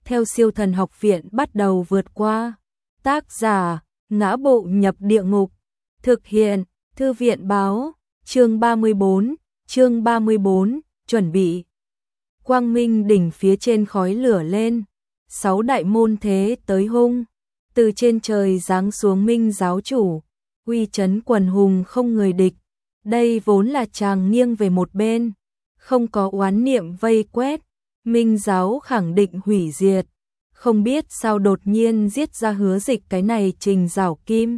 theo Siêu Thần Học Viện bắt đầu vượt qua. Tác giả: Ngã Bộ Nhập Địa Ngục. Thực hiện: Thư viện báo. Chương 34, chuẩn bị. Quang Minh đỉnh phía trên khói lửa lên, 6 đại môn thế tới hung, từ trên trời giáng xuống Minh giáo chủ, uy chấn quần hùng không người địch. Đây vốn là chàng nghiêng về một bên, không có oán niệm vây quét, Minh giáo khẳng định hủy diệt, không biết sao đột nhiên giết ra Hứa Dịch cái này Trình Giảo Kim,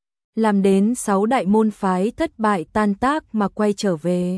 làm đến 6 đại môn phái thất bại tan tác mà quay trở về.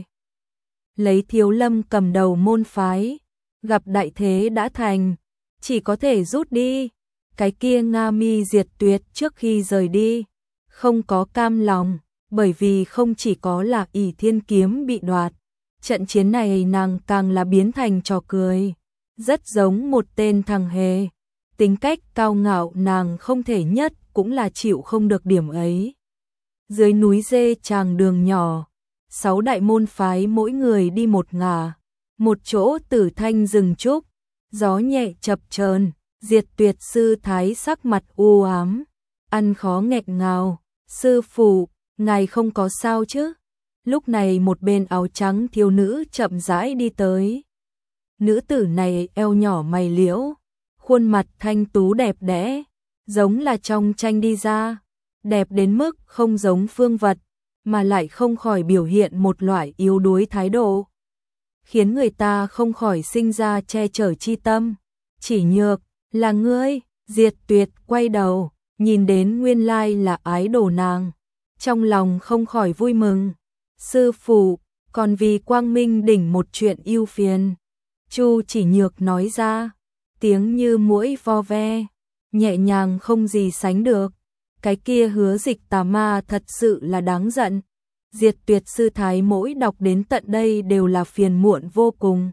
Lấy Thiếu Lâm cầm đầu môn phái, gặp đại thế đã thành, chỉ có thể rút đi. Cái kia Nga Mi Diệt Tuyệt trước khi rời đi, không có cam lòng, bởi vì không chỉ có là ỷ thiên kiếm bị đoạt, trận chiến này nàng càng là biến thành trò cười, rất giống một tên thằng hề. Tính cách cao ngạo nàng không thể nhất cũng là chịu không được điểm ấy. Dưới núi Dê Tràng đường nhỏ, 6 đại môn phái mỗi người đi một ngả, một chỗ Tử Thanh rừng trúc, gió nhẹ chập chờn, Diệt Tuyệt sư thái sắc mặt u ám, ăn khó nghẹn ngào, sư phụ, ngài không có sao chứ? Lúc này một bên áo trắng thiếu nữ chậm rãi đi tới. Nữ tử này eo nhỏ mày liễu, khuôn mặt thanh tú đẹp đẽ, giống là trong tranh đi ra, đẹp đến mức không giống phương vật, mà lại không khỏi biểu hiện một loại yếu đuối thái độ, khiến người ta không khỏi sinh ra che chở chi tâm. Chỉ Nhược, là ngươi? Diệt Tuyệt quay đầu, nhìn đến nguyên lai là ái đồ nàng, trong lòng không khỏi vui mừng. Sư phụ, còn vì Quang Minh đỉnh một chuyện ưu phiền. Chu Chỉ Nhược nói ra, tiếng như muỗi vo ve, nhẹ nhàng không gì sánh được. Cái kia Hứa Dịch tà ma thật sự là đáng giận. Diệt Tuyệt sư thái mỗi đọc đến tận đây đều là phiền muộn vô cùng.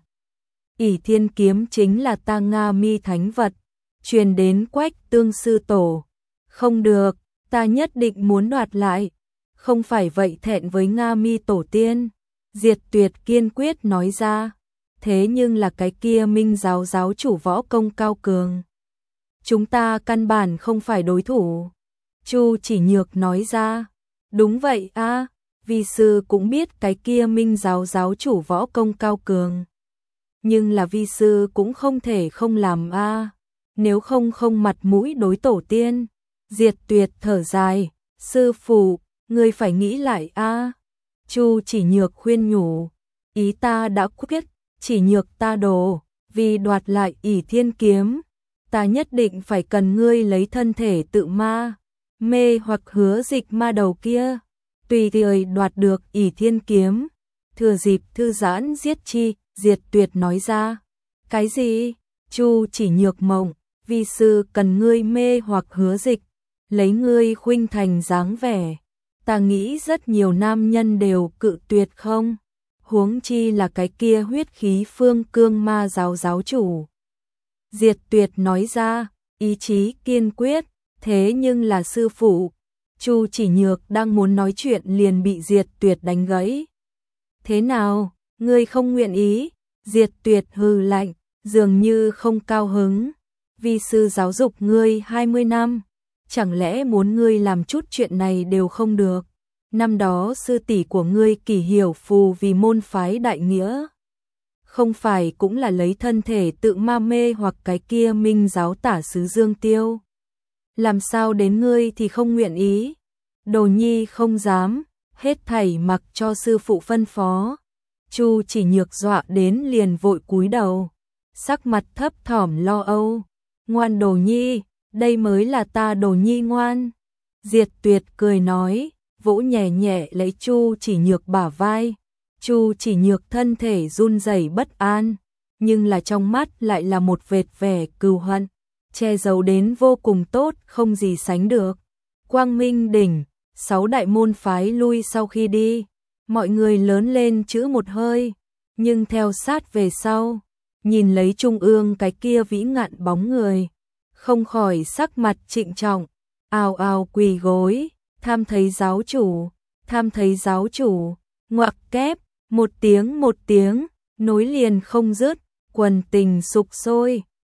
ỷ thiên kiếm chính là ta Nga Mi thánh vật, truyền đến Quách Tương sư tổ. Không được, ta nhất định muốn đoạt lại, không phải vậy thẹn với Nga Mi tổ tiên. Diệt Tuyệt kiên quyết nói ra, thế nhưng là cái kia Minh giáo giáo chủ võ công cao cường, chúng ta căn bản không phải đối thủ. Chu Chỉ Nhược nói ra, đúng vậy a, vi sư cũng biết cái kia Minh giáo giáo chủ võ công cao cường, nhưng là vi sư cũng không thể không làm a, nếu không không mặt mũi đối tổ tiên. Diệt Tuyệt thở dài, sư phụ, ngươi phải nghĩ lại a. Chu Chỉ Nhược khuyên nhủ, ý ta đã quyết, Chỉ Nhược ta đồ, vì đoạt lại ỷ thiên kiếm, ta nhất định phải cần ngươi lấy thân thể tự ma, mê hoặc Hứa Dịch ma đầu kia, tùy thời đoạt được ỷ thiên kiếm, thừa dịp thư giãn giết chi. Diệt Tuyệt nói ra, cái gì? Chu Chỉ Nhược mộng, vi sư cần ngươi mê hoặc Hứa Dịch, lấy ngươi khuynh thành dáng vẻ, ta nghĩ rất nhiều nam nhân đều cự tuyệt không, huống chi là cái kia huyết khí phương cương ma giáo giáo chủ. Diệt Tuyệt nói ra, ý chí kiên quyết, thế nhưng là sư phụ. Chu Chỉ Nhược đang muốn nói chuyện liền bị Diệt Tuyệt đánh gãy. Thế nào, ngươi không nguyện ý? Diệt Tuyệt hừ lạnh, dường như không cao hứng. Vi sư giáo dục ngươi 20 năm, chẳng lẽ muốn ngươi làm chút chuyện này đều không được? Năm đó sư tỷ của ngươi Kỷ Hiểu Phù vì môn phái đại nghĩa, không phải cũng là lấy thân thể tự ma mê hoặc cái kia Minh giáo tả sứ Dương Tiêu? Làm sao đến ngươi thì không nguyện ý? Đồ nhi không dám, hết thảy mặc cho sư phụ phân phó. Chu Chỉ Nhược dọa đến liền vội cúi đầu, sắc mặt thấp thỏm lo âu. Ngoan đồ nhi, đây mới là ta đồ nhi ngoan. Diệt Tuyệt cười nói, vỗ nhẹ nhẹ lấy Chu Chỉ Nhược bả vai. Chu Chỉ Nhược thân thể run rẩy bất an, nhưng là trong mắt lại là một vệt vẻ cừu hận, che giấu đến vô cùng tốt, không gì sánh được. Quang Minh đỉnh, 6 đại môn phái lui sau khi đi, mọi người lớn lên chữ một hơi, nhưng theo sát về sau, nhìn lấy trung ương cái kia vĩ ngạn bóng người, không khỏi sắc mặt trịnh trọng, ào ào quỳ gối, tham thấy giáo chủ, tham thấy giáo chủ. Ngoặc kép, một tiếng, nối liền không dứt, quần tình sục sôi,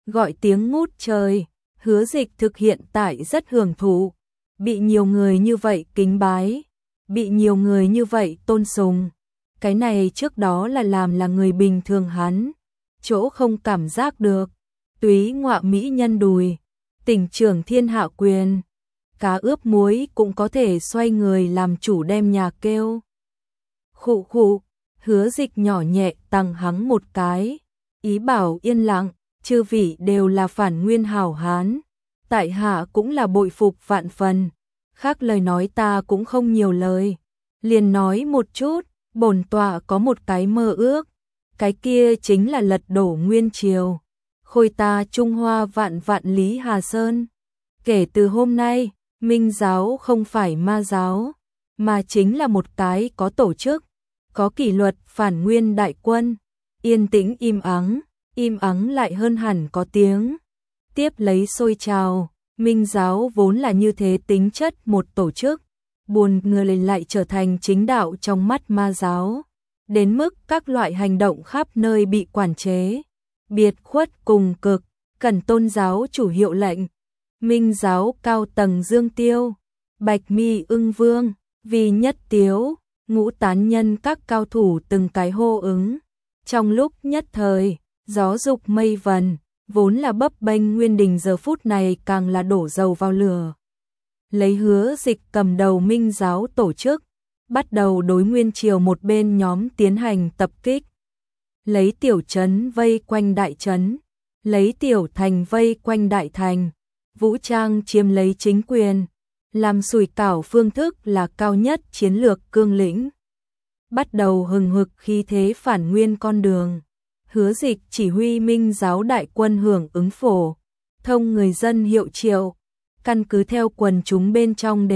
gọi tiếng ngút trời, Hứa Dịch thực hiện tại rất hưởng thụ, bị nhiều người như vậy kính bái, bị nhiều người như vậy tôn sùng. Cái này trước đó là người bình thường hắn, chỗ không cảm giác được. Túy ngọa mỹ nhân đùi, tỉnh trưởng thiên hạ quyền, cá ướp muối cũng có thể xoay người làm chủ đem nhà kêu. Khụ khụ, Hứa Dịch nhỏ nhẹ tằng hắng một cái, ý bảo yên lặng, chư vị đều là phản nguyên hảo hán, tại hạ cũng là bội phục vạn phần, khác lời nói ta cũng không nhiều lời, liền nói một chút, bổn tọa có một cái mơ ước, cái kia chính là lật đổ nguyên triều, khôi ta Trung Hoa vạn vạn lý Hà Sơn. Kể từ hôm nay, Minh giáo không phải ma giáo, mà chính là một cái có tổ chức, có kỷ luật phản nguyên đại quân. Yên tĩnh im ắng lại hơn hẳn có tiếng. Tiếp lấy sôi trào, Minh giáo vốn là như thế tính chất một tổ chức, buồn người lại trở thành chính đạo trong mắt ma giáo, đến mức các loại hành động khắp nơi bị quản chế, biệt khuất cùng cực, cần tôn giáo chủ hiệu lệnh. Minh giáo cao tầng Dương Tiêu, Bạch Mi Ưng Vương, Vi Nhất Tiếu, Ngũ Tán Nhân các cao thủ từng cái hô ứng. Trong lúc nhất thời, gió dục mây vần, vốn là bấp bênh Nguyên Đình giờ phút này càng là đổ dầu vào lửa. Lấy Hứa Dịch cầm đầu Minh giáo tổ chức, bắt đầu đối nguyên triều một bên nhóm tiến hành tập kích. Lấy tiểu trấn vây quanh đại trấn, lấy tiểu thành vây quanh đại thành, vũ trang chiếm lấy chính quyền, làm sủi cảo phương thức là cao nhất chiến lược cương lĩnh. Bắt đầu hừng hực khí thế phản nguyên con đường. Hứa Dịch chỉ huy Minh giáo đại quân hưởng ứng phổ thông người dân hiệu triệu, căn cứ theo quần chúng bên trong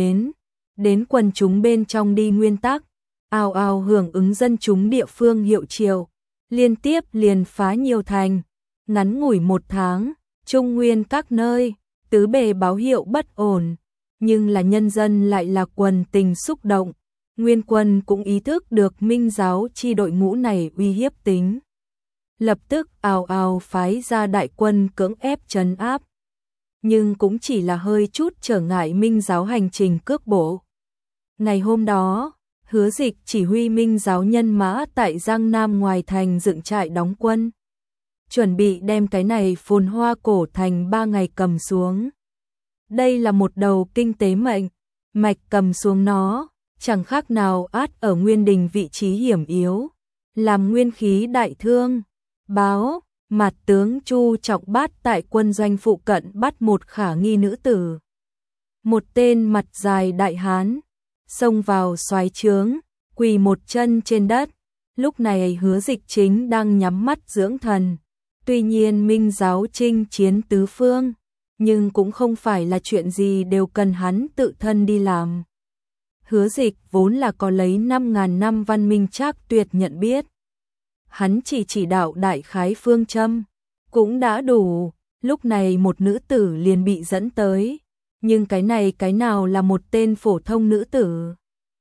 đến quần chúng bên trong đi nguyên tắc, ào ào hưởng ứng dân chúng địa phương hiệu triệu, liên tiếp liền phá nhiều thành, ngắn ngủi một tháng, Trung Nguyên các nơi, tứ bề báo hiệu bất ổn, nhưng là nhân dân lại là quần tình xúc động, Nguyên quân cũng ý thức được Minh giáo chi đội ngũ này uy hiếp tính. Lập tức ào ào phái ra đại quân cưỡng ép trấn áp. Nhưng cũng chỉ là hơi chút trở ngại Minh giáo hành trình cước bộ. Ngày hôm đó, Hứa Dịch chỉ huy Minh giáo nhân mã tại Giang Nam ngoài thành dựng trại đóng quân. Chuẩn bị đem cái này phồn hoa cổ thành 3 ngày cầm xuống. Đây là một đầu kinh tế mạch cầm xuống nó, chẳng khác nào át ở Nguyên Đình vị trí hiểm yếu, làm nguyên khí đại thương. Báo, mặt tướng Chu Trọng Bát tại quân doanh phụ cận bắt một khả nghi nữ tử. Một tên mặt dài đại hán, xông vào xoáy trướng, quỳ một chân trên đất. Lúc này Hứa Dịch chính đang nhắm mắt dưỡng thần. Tuy nhiên Minh giáo chinh chiến tứ phương, nhưng cũng không phải là chuyện gì đều cần hắn tự thân đi làm. Hứa Dịch vốn là có lấy 5.000 năm văn minh trác tuyệt nhận biết. Hắn chỉ đạo đại khái phương châm, cũng đã đủ, lúc này một nữ tử liền bị dẫn tới, nhưng cái này cái nào là một tên phổ thông nữ tử.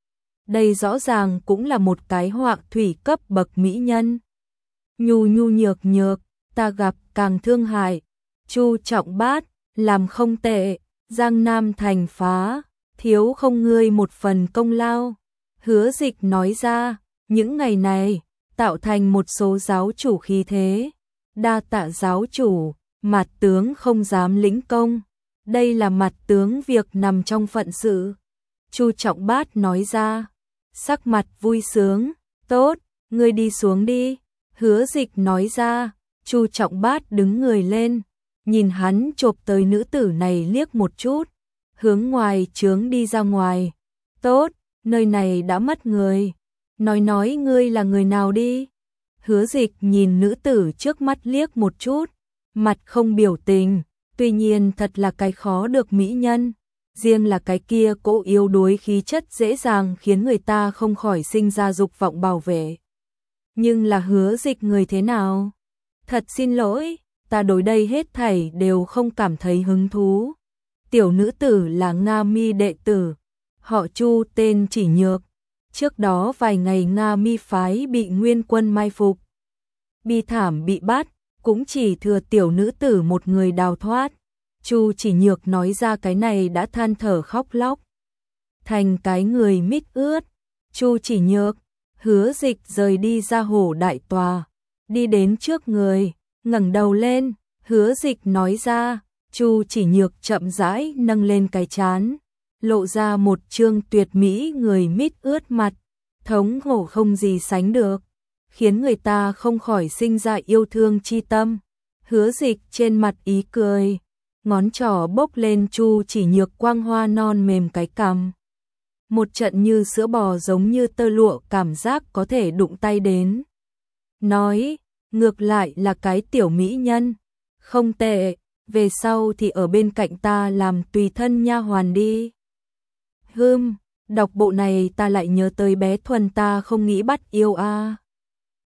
Đây rõ ràng cũng là một cái họa thủy cấp bậc mỹ nhân. Nhu nhược, ta gặp càng thương hại, Chu Trọng Bát, làm không tệ, Giang Nam thành phá, thiếu không ngươi một phần công lao. Hứa Dịch nói ra, những ngày này, tạo thành một số giáo chủ khí thế, đa tạ giáo chủ, mặt tướng không dám lĩnh công, đây là mặt tướng việc nằm trong phận sự. Chu Trọng Bát nói ra, sắc mặt vui sướng, tốt, ngươi đi xuống đi. Hứa Dịch nói ra, Chu Trọng Bát đứng người lên, nhìn hắn chộp tới nữ tử này liếc một chút, hướng ngoài trướng đi ra ngoài. Tốt, nơi này đã mất người. Nói ngươi là người nào đi. Hứa Dịch nhìn nữ tử trước mắt liếc một chút, mặt không biểu tình, tuy nhiên thật là cái khó được mỹ nhân, riêng là cái kia cỗ yếu đuối khí chất dễ dàng khiến người ta không khỏi sinh ra dục vọng bảo vệ. Nhưng là Hứa Dịch người thế nào? Thật xin lỗi, ta đối đây hết thảy đều không cảm thấy hứng thú. Tiểu nữ tử là Nga Mi đệ tử, họ Chu tên Chỉ Nhược. Trước đó vài ngày Nga Mi phái bị Nguyên quân mai phục, bi thảm bị bắt, cũng chỉ thừa tiểu nữ tử một người đào thoát. Chu Chỉ Nhược nói ra cái này đã than thở khóc lóc thành cái người mít ướt. Chu Chỉ Nhược, Hứa Dịch rời đi ra hổ đại tòa, đi đến trước người, ngẩng đầu lên, Hứa Dịch nói ra. Chu Chỉ Nhược chậm rãi nâng lên cái trán, lộ ra một trương tuyệt mỹ người mít ướt mặt, thống khổ không gì sánh được, khiến người ta không khỏi sinh ra yêu thương chi tâm. Hứa Dịch trên mặt ý cười, ngón trỏ bốc lên Chu Chỉ Nhược quang hoa non mềm cái cằm. Một trận như sữa bò giống như tơ lụa cảm giác có thể đụng tay đến. Nói, ngược lại là cái tiểu mỹ nhân, không tệ, về sau thì ở bên cạnh ta làm tùy thân nha hoàn đi. Đọc bộ này ta lại nhớ tới bé Thuần ta không nghĩ bắt yêu a.